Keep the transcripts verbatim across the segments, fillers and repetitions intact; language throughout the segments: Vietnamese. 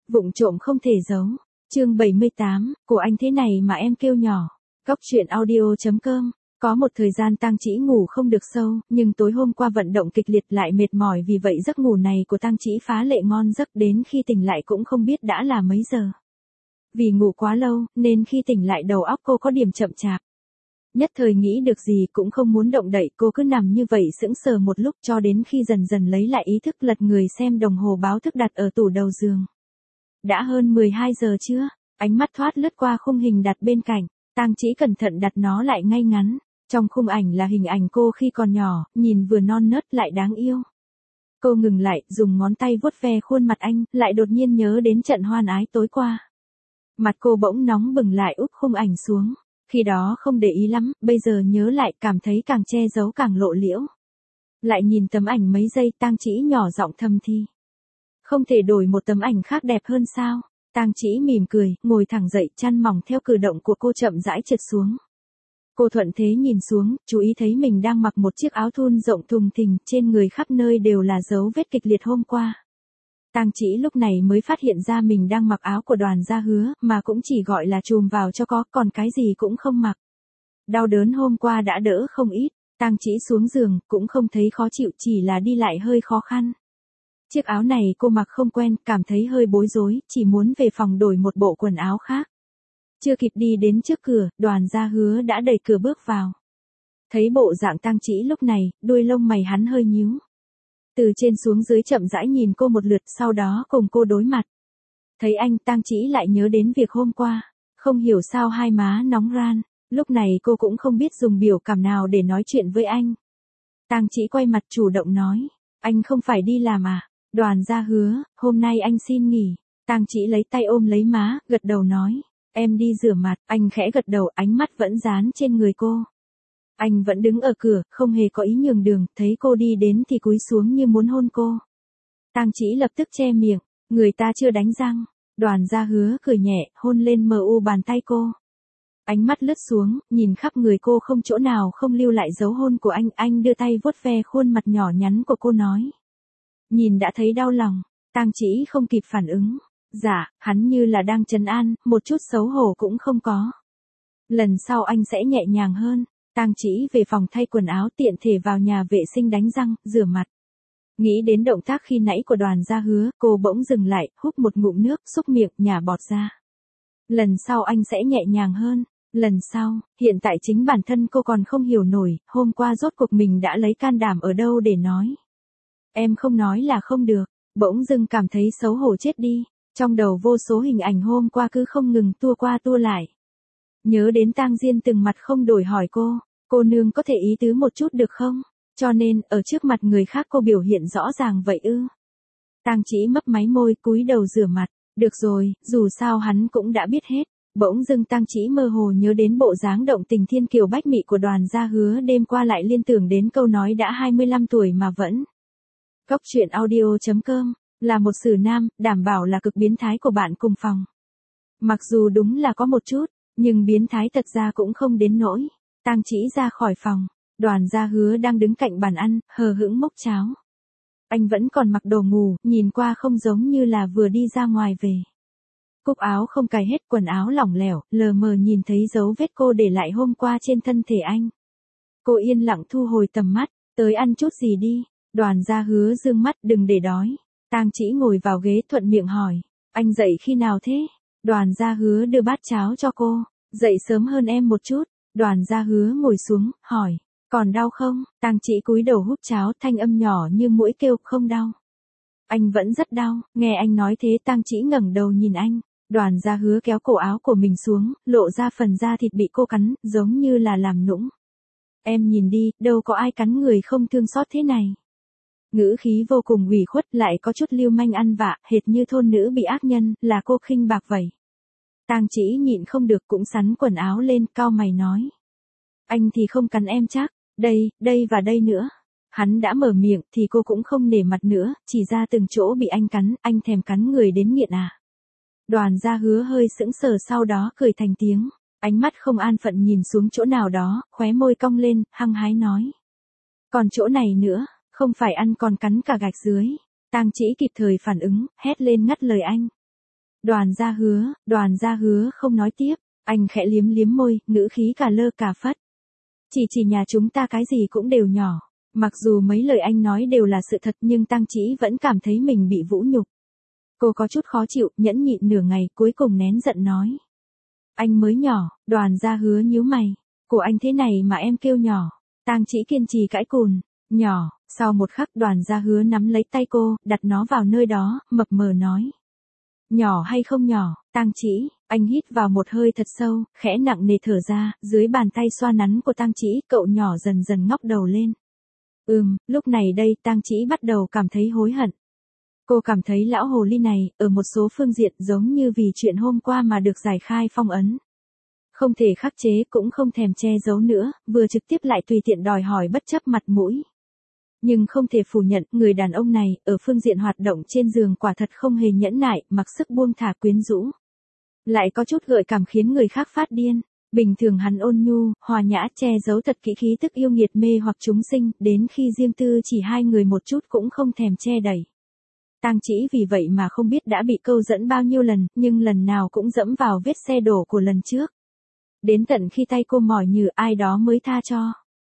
Vụng trộm không thể giấu. Chương bảy mươi tám, của anh thế này mà em kêu nhỏ. Góc truyện audio chấm com. Có một thời gian Tang Chỉ ngủ không được sâu, nhưng tối hôm qua vận động kịch liệt lại mệt mỏi, vì vậy giấc ngủ này của Tang Chỉ phá lệ ngon giấc, đến khi tỉnh lại cũng không biết đã là mấy giờ. Vì ngủ quá lâu, nên khi tỉnh lại đầu óc cô có điểm chậm chạp. Nhất thời nghĩ được gì cũng không muốn động đậy, cô cứ nằm như vậy sững sờ một lúc cho đến khi dần dần lấy lại ý thức, lật người xem đồng hồ báo thức đặt ở tủ đầu giường. Đã hơn mười hai giờ chưa? Ánh mắt thoát lướt qua khung hình đặt bên cạnh, Tang Chỉ cẩn thận đặt nó lại ngay ngắn. Trong khung ảnh là hình ảnh cô khi còn nhỏ, nhìn vừa non nớt lại đáng yêu. Cô ngừng lại, dùng ngón tay vuốt ve khuôn mặt anh, lại đột nhiên nhớ đến trận hoan ái tối qua. Mặt cô bỗng nóng bừng lại, úp khung ảnh xuống. Khi đó không để ý lắm, bây giờ nhớ lại cảm thấy càng che giấu càng lộ liễu. Lại nhìn tấm ảnh mấy giây, Tang Chỉ nhỏ giọng thầm thì. Không thể đổi một tấm ảnh khác đẹp hơn sao? Tang Chỉ mỉm cười, ngồi thẳng dậy, chăn mỏng theo cử động của cô chậm rãi trượt xuống. Cô thuận thế nhìn xuống, chú ý thấy mình đang mặc một chiếc áo thun rộng thùng thình, trên người khắp nơi đều là dấu vết kịch liệt hôm qua. Tang Chỉ lúc này mới phát hiện ra mình đang mặc áo của Đoàn Gia Hứa, mà cũng chỉ gọi là chùm vào cho có, còn cái gì cũng không mặc. Đau đớn hôm qua đã đỡ không ít, Tang Chỉ xuống giường, cũng không thấy khó chịu, chỉ là đi lại hơi khó khăn. Chiếc áo này cô mặc không quen, cảm thấy hơi bối rối, chỉ muốn về phòng đổi một bộ quần áo khác. Chưa kịp đi đến trước cửa, Đoàn Gia Hứa đã đẩy cửa bước vào. Thấy bộ dạng Tang Chỉ lúc này, đuôi lông mày hắn hơi nhíu. Từ trên xuống dưới chậm rãi nhìn cô một lượt, sau đó cùng cô đối mặt. Thấy anh, Tang Chỉ lại nhớ đến việc hôm qua. Không hiểu sao hai má nóng ran, lúc này cô cũng không biết dùng biểu cảm nào để nói chuyện với anh. Tang Chỉ quay mặt chủ động nói, anh không phải đi làm à? Đoàn Gia Hứa, hôm nay anh xin nghỉ. Tang Chỉ lấy tay ôm lấy má, gật đầu nói, em đi rửa mặt. Anh khẽ gật đầu, ánh mắt vẫn dán trên người cô. Anh vẫn đứng ở cửa, không hề có ý nhường đường, thấy cô đi đến thì cúi xuống như muốn hôn cô. Tang Chỉ lập tức che miệng, người ta chưa đánh răng. Đoàn Gia Hứa cười nhẹ, hôn lên mờ u bàn tay cô. Ánh mắt lướt xuống, nhìn khắp người cô không chỗ nào không lưu lại dấu hôn của anh. Anh đưa tay vuốt ve khuôn mặt nhỏ nhắn của cô nói. Nhìn đã thấy đau lòng. Tang Chỉ không kịp phản ứng. Dạ, hắn như là đang trấn an, một chút xấu hổ cũng không có. Lần sau anh sẽ nhẹ nhàng hơn. Tang Chỉ về phòng thay quần áo, tiện thể vào nhà vệ sinh đánh răng, rửa mặt. Nghĩ đến động tác khi nãy của Đoàn Gia Hứa, cô bỗng dừng lại, húp một ngụm nước, xúc miệng, nhả bọt ra. Lần sau anh sẽ nhẹ nhàng hơn. Lần sau, hiện tại chính bản thân cô còn không hiểu nổi, hôm qua rốt cuộc mình đã lấy can đảm ở đâu để nói. Em không nói là không được, bỗng dưng cảm thấy xấu hổ chết đi. Trong đầu vô số hình ảnh hôm qua cứ không ngừng tua qua tua lại. Nhớ đến Tang Diên từng mặt không đổi hỏi cô, cô nương có thể ý tứ một chút được không? Cho nên, ở trước mặt người khác cô biểu hiện rõ ràng vậy ư? Tang Chỉ mấp máy môi, cúi đầu rửa mặt. Được rồi, dù sao hắn cũng đã biết hết. Bỗng dưng Tang Chỉ mơ hồ nhớ đến bộ dáng động tình thiên kiều bách mị của Đoàn Gia Hứa, đêm qua lại liên tưởng đến câu nói đã hai mươi lăm tuổi mà vẫn. Góc truyện audio chấm com. Là một xử nam, đảm bảo là cực biến thái của bạn cùng phòng. Mặc dù đúng là có một chút, nhưng biến thái thật ra cũng không đến nỗi. Tang Chỉ ra khỏi phòng, Đoàn Gia Hứa đang đứng cạnh bàn ăn, hờ hững múc cháo. Anh vẫn còn mặc đồ ngủ, nhìn qua không giống như là vừa đi ra ngoài về. Cúc áo không cài hết, quần áo lỏng lẻo, lờ mờ nhìn thấy dấu vết cô để lại hôm qua trên thân thể anh. Cô yên lặng thu hồi tầm mắt, tới ăn chút gì đi. Đoàn Gia Hứa dương mắt, đừng để đói. Tang Chỉ ngồi vào ghế thuận miệng hỏi, anh dậy khi nào thế? Đoàn Gia Hứa đưa bát cháo cho cô, dậy sớm hơn em một chút. Đoàn Gia Hứa ngồi xuống, hỏi, còn đau không? Tang Chỉ cúi đầu hút cháo, thanh âm nhỏ như muỗi kêu, không đau. Anh vẫn rất đau. Nghe anh nói thế, Tang Chỉ ngẩng đầu nhìn anh. Đoàn Gia Hứa kéo cổ áo của mình xuống, lộ ra phần da thịt bị cô cắn, giống như là làm nũng. Em nhìn đi, đâu có ai cắn người không thương xót thế này. Ngữ khí vô cùng ủy khuất, lại có chút lưu manh ăn vạ, hệt như thôn nữ bị ác nhân, là cô khinh bạc vậy. Tang Chỉ nhịn không được cũng sắn quần áo lên, cau mày nói. Anh thì không cắn em chắc, đây, đây và đây nữa. Hắn đã mở miệng thì cô cũng không nể mặt nữa, chỉ ra từng chỗ bị anh cắn, anh thèm cắn người đến nghiện à. Đoàn Gia Hứa hơi sững sờ, sau đó cười thành tiếng, ánh mắt không an phận nhìn xuống chỗ nào đó, khóe môi cong lên, hăng hái nói. Còn chỗ này nữa. Không phải ăn còn cắn cả gạch dưới. Tang Chỉ kịp thời phản ứng, hét lên ngắt lời anh. Đoàn gia hứa, đoàn gia hứa không nói tiếp, anh khẽ liếm liếm môi, ngữ khí cả lơ cả phất. Chỉ chỉ nhà chúng ta cái gì cũng đều nhỏ, mặc dù mấy lời anh nói đều là sự thật nhưng Tang Chỉ vẫn cảm thấy mình bị vũ nhục. Cô có chút khó chịu, nhẫn nhịn nửa ngày, cuối cùng nén giận nói. Anh mới nhỏ, đoàn gia hứa nhíu mày, của anh thế này mà em kêu nhỏ. Tang Chỉ kiên trì cãi cùn, nhỏ, sau một khắc đoàn gia hứa nắm lấy tay cô, đặt nó vào nơi đó, mập mờ nói. Nhỏ hay không nhỏ, Tang Chỉ, anh hít vào một hơi thật sâu, khẽ nặng nề thở ra, dưới bàn tay xoa nắn của Tang Chỉ, cậu nhỏ dần dần ngóc đầu lên. Ừm, lúc này đây Tang Chỉ bắt đầu cảm thấy hối hận. Cô cảm thấy lão hồ ly này, ở một số phương diện giống như vì chuyện hôm qua mà được giải khai phong ấn. Không thể khắc chế cũng không thèm che giấu nữa, vừa trực tiếp lại tùy tiện đòi hỏi bất chấp mặt mũi. Nhưng không thể phủ nhận, người đàn ông này, ở phương diện hoạt động trên giường quả thật không hề nhẫn nại, mặc sức buông thả quyến rũ. Lại có chút gợi cảm khiến người khác phát điên. Bình thường hắn ôn nhu, hòa nhã, che giấu thật kỹ khí tức yêu nghiệt mê hoặc chúng sinh, đến khi riêng tư chỉ hai người một chút cũng không thèm che đẩy. Tang Chỉ vì vậy mà không biết đã bị câu dẫn bao nhiêu lần, nhưng lần nào cũng dẫm vào vết xe đổ của lần trước. Đến tận khi tay cô mỏi nhừ ai đó mới tha cho.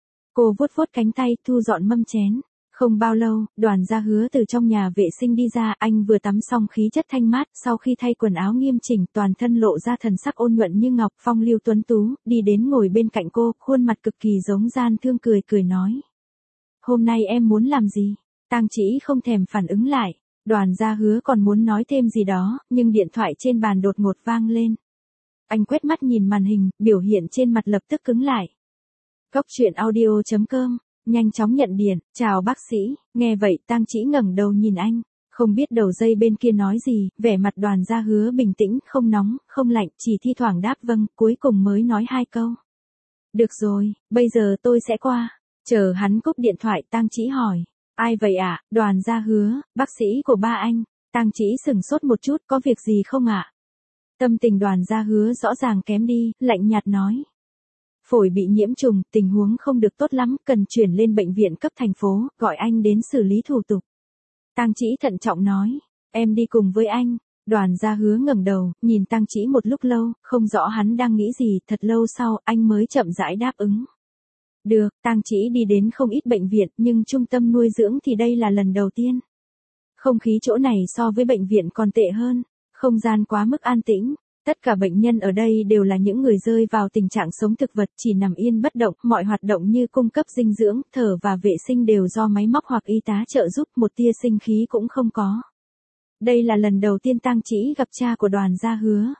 Cô vuốt vuốt cánh tay, thu dọn mâm chén. Không bao lâu, đoàn gia hứa từ trong nhà vệ sinh đi ra, anh vừa tắm xong khí chất thanh mát, sau khi thay quần áo nghiêm chỉnh, toàn thân lộ ra thần sắc ôn nhuận như ngọc, phong lưu tuấn tú, đi đến ngồi bên cạnh cô, khuôn mặt cực kỳ giống gian thương cười cười nói. Hôm nay em muốn làm gì? Tang Chỉ không thèm phản ứng lại, đoàn gia hứa còn muốn nói thêm gì đó, nhưng điện thoại trên bàn đột ngột vang lên. Anh quét mắt nhìn màn hình, biểu hiện trên mặt lập tức cứng lại. Cốc truyện audio chấm com, nhanh chóng nhận điện, chào bác sĩ, nghe vậy Tang Chỉ ngẩng đầu nhìn anh, không biết đầu dây bên kia nói gì, vẻ mặt đoàn gia hứa bình tĩnh, không nóng, không lạnh, chỉ thi thoảng đáp vâng, cuối cùng mới nói hai câu. Được rồi, bây giờ tôi sẽ qua, chờ hắn cúp điện thoại Tang Chỉ hỏi, ai vậy ạ, à? Đoàn gia hứa, bác sĩ của ba anh, Tang Chỉ sừng sốt một chút, có việc gì không ạ? À? Tâm tình đoàn gia hứa rõ ràng kém đi, lạnh nhạt nói. Phổi bị nhiễm trùng, tình huống không được tốt lắm, cần chuyển lên bệnh viện cấp thành phố, gọi anh đến xử lý thủ tục. Tang Chỉ thận trọng nói, em đi cùng với anh. Đoàn gia hứa ngẩng đầu, nhìn Tang Chỉ một lúc lâu, không rõ hắn đang nghĩ gì, thật lâu sau, anh mới chậm rãi đáp ứng. Được, Tang Chỉ đi đến không ít bệnh viện, nhưng trung tâm nuôi dưỡng thì đây là lần đầu tiên. Không khí chỗ này so với bệnh viện còn tệ hơn, không gian quá mức an tĩnh. Tất cả bệnh nhân ở đây đều là những người rơi vào tình trạng sống thực vật, chỉ nằm yên bất động, mọi hoạt động như cung cấp dinh dưỡng, thở và vệ sinh đều do máy móc hoặc y tá trợ giúp, một tia sinh khí cũng không có. Đây là lần đầu tiên Tang Chỉ gặp cha của đoàn gia hứa.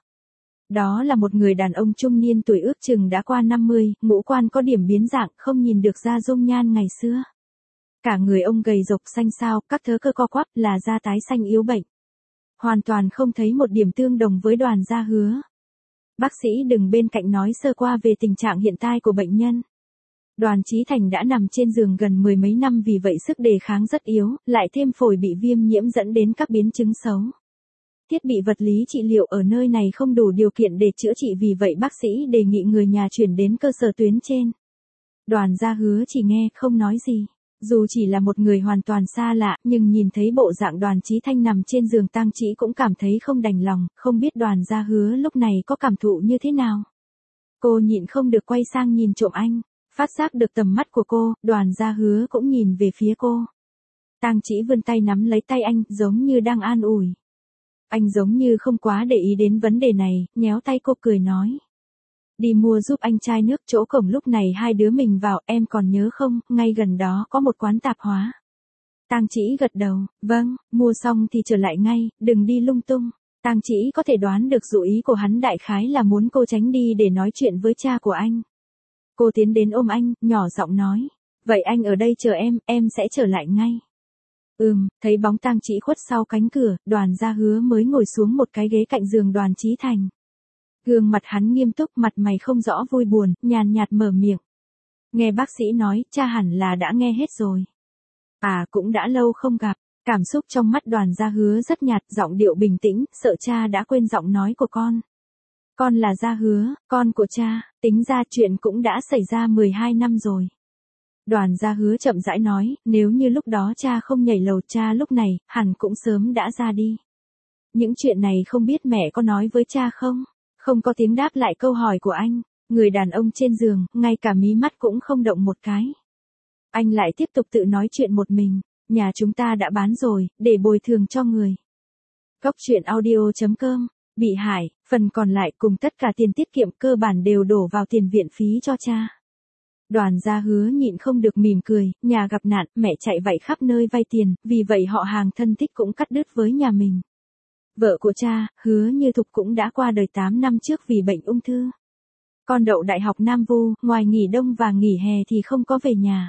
Đó là một người đàn ông trung niên tuổi ước chừng đã qua năm mươi, ngũ quan có điểm biến dạng, không nhìn được da dung nhan ngày xưa. Cả người ông gầy rộc xanh xao, các thớ cơ co quắp, là da tái xanh yếu bệnh. Hoàn toàn không thấy một điểm tương đồng với đoàn gia hứa. Bác sĩ đừng bên cạnh nói sơ qua về tình trạng hiện tại của bệnh nhân. Đoàn Chí Thành đã nằm trên giường gần mười mấy năm vì vậy sức đề kháng rất yếu, lại thêm phổi bị viêm nhiễm dẫn đến các biến chứng xấu. Thiết bị vật lý trị liệu ở nơi này không đủ điều kiện để chữa trị vì vậy bác sĩ đề nghị người nhà chuyển đến cơ sở tuyến trên. Đoàn gia hứa chỉ nghe không nói gì. Dù chỉ là một người hoàn toàn xa lạ, nhưng nhìn thấy bộ dạng đoàn Chí Thanh nằm trên giường Tang Chỉ cũng cảm thấy không đành lòng, không biết đoàn gia hứa lúc này có cảm thụ như thế nào. Cô nhịn không được quay sang nhìn trộm anh, phát giác được tầm mắt của cô, đoàn gia hứa cũng nhìn về phía cô. Tang Chỉ vươn tay nắm lấy tay anh, giống như đang an ủi. Anh giống như không quá để ý đến vấn đề này, nhéo tay cô cười nói. Đi mua giúp anh chai nước, chỗ cổng lúc này hai đứa mình vào, em còn nhớ không, ngay gần đó có một quán tạp hóa. Tang Chỉ gật đầu, vâng, mua xong thì trở lại ngay, đừng đi lung tung. Tang Chỉ có thể đoán được dụ ý của hắn đại khái là muốn cô tránh đi để nói chuyện với cha của anh. Cô tiến đến ôm anh, nhỏ giọng nói, vậy anh ở đây chờ em, em sẽ trở lại ngay. Ừm, thấy bóng Tang Chỉ khuất sau cánh cửa, đoàn gia hứa mới ngồi xuống một cái ghế cạnh giường đoàn Chí Thành. Gương mặt hắn nghiêm túc, mặt mày không rõ vui buồn, nhàn nhạt mở miệng. Nghe bác sĩ nói, cha hẳn là đã nghe hết rồi. À, cũng đã lâu không gặp. Cảm xúc trong mắt đoàn gia hứa rất nhạt, giọng điệu bình tĩnh, sợ cha đã quên giọng nói của con. Con là gia hứa, con của cha, tính ra chuyện cũng đã xảy ra mười hai năm rồi. Đoàn gia hứa chậm rãi nói, nếu như lúc đó cha không nhảy lầu cha lúc này, hẳn cũng sớm đã ra đi. Những chuyện này không biết mẹ có nói với cha không? Không có tiếng đáp lại câu hỏi của anh. Người đàn ông trên giường, ngay cả mí mắt cũng không động một cái. Anh lại tiếp tục tự nói chuyện một mình. Nhà chúng ta đã bán rồi, để bồi thường cho người. Cốc truyện audio chấm com. Bị hại, phần còn lại cùng tất cả tiền tiết kiệm cơ bản đều đổ vào tiền viện phí cho cha. Đoàn Gia Hứa nhịn không được mỉm cười, nhà gặp nạn, mẹ chạy vậy khắp nơi vay tiền, vì vậy họ hàng thân thích cũng cắt đứt với nhà mình. Vợ của cha, Hứa Như Thục cũng đã qua đời tám năm trước vì bệnh ung thư. Con đậu đại học Nam Vu, ngoài nghỉ đông và nghỉ hè thì không có về nhà.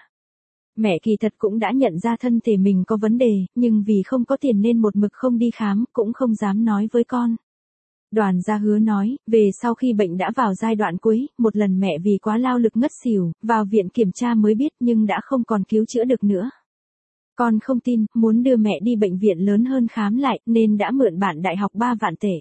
Mẹ kỳ thật cũng đã nhận ra thân thể mình có vấn đề, nhưng vì không có tiền nên một mực không đi khám, cũng không dám nói với con. Đoàn Gia Hứa nói, về sau khi bệnh đã vào giai đoạn cuối, một lần mẹ vì quá lao lực ngất xỉu, vào viện kiểm tra mới biết nhưng đã không còn cứu chữa được nữa. Con không tin, muốn đưa mẹ đi bệnh viện lớn hơn khám lại, nên đã mượn bạn đại học ba vạn tệ.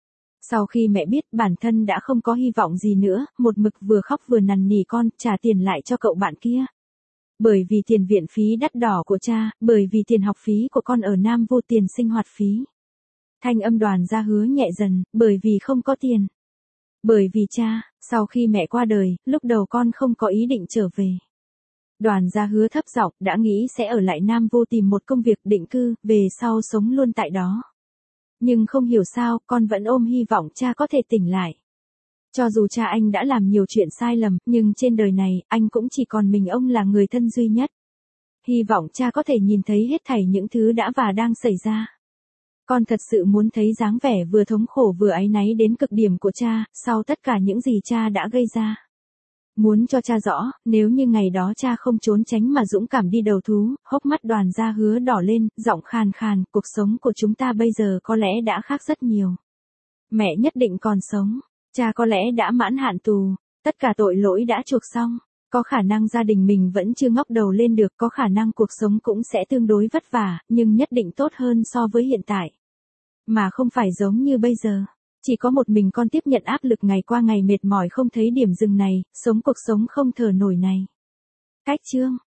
Sau khi mẹ biết bản thân đã không có hy vọng gì nữa, một mực vừa khóc vừa năn nỉ con, trả tiền lại cho cậu bạn kia. Bởi vì tiền viện phí đắt đỏ của cha, bởi vì tiền học phí của con ở Nam Vô, tiền sinh hoạt phí. Thanh âm Đoàn Gia Hứa nhẹ dần, bởi vì không có tiền. Bởi vì cha, sau khi mẹ qua đời, lúc đầu con không có ý định trở về. Đoàn Gia Hứa thấp giọng, đã nghĩ sẽ ở lại Nam Vô tìm một công việc định cư, về sau sống luôn tại đó. Nhưng không hiểu sao, con vẫn ôm hy vọng cha có thể tỉnh lại. Cho dù cha anh đã làm nhiều chuyện sai lầm, nhưng trên đời này, anh cũng chỉ còn mình ông là người thân duy nhất. Hy vọng cha có thể nhìn thấy hết thảy những thứ đã và đang xảy ra. Con thật sự muốn thấy dáng vẻ vừa thống khổ vừa áy náy đến cực điểm của cha, sau tất cả những gì cha đã gây ra. Muốn cho cha rõ, nếu như ngày đó cha không trốn tránh mà dũng cảm đi đầu thú, hốc mắt Đoàn Gia Hứa đỏ lên, giọng khàn khàn, cuộc sống của chúng ta bây giờ có lẽ đã khác rất nhiều. Mẹ nhất định còn sống, cha có lẽ đã mãn hạn tù, tất cả tội lỗi đã chuộc xong, có khả năng gia đình mình vẫn chưa ngóc đầu lên được, có khả năng cuộc sống cũng sẽ tương đối vất vả, nhưng nhất định tốt hơn so với hiện tại. Mà không phải giống như bây giờ. Chỉ có một mình con tiếp nhận áp lực ngày qua ngày mệt mỏi không thấy điểm dừng này, sống cuộc sống không thở nổi này. Cách chương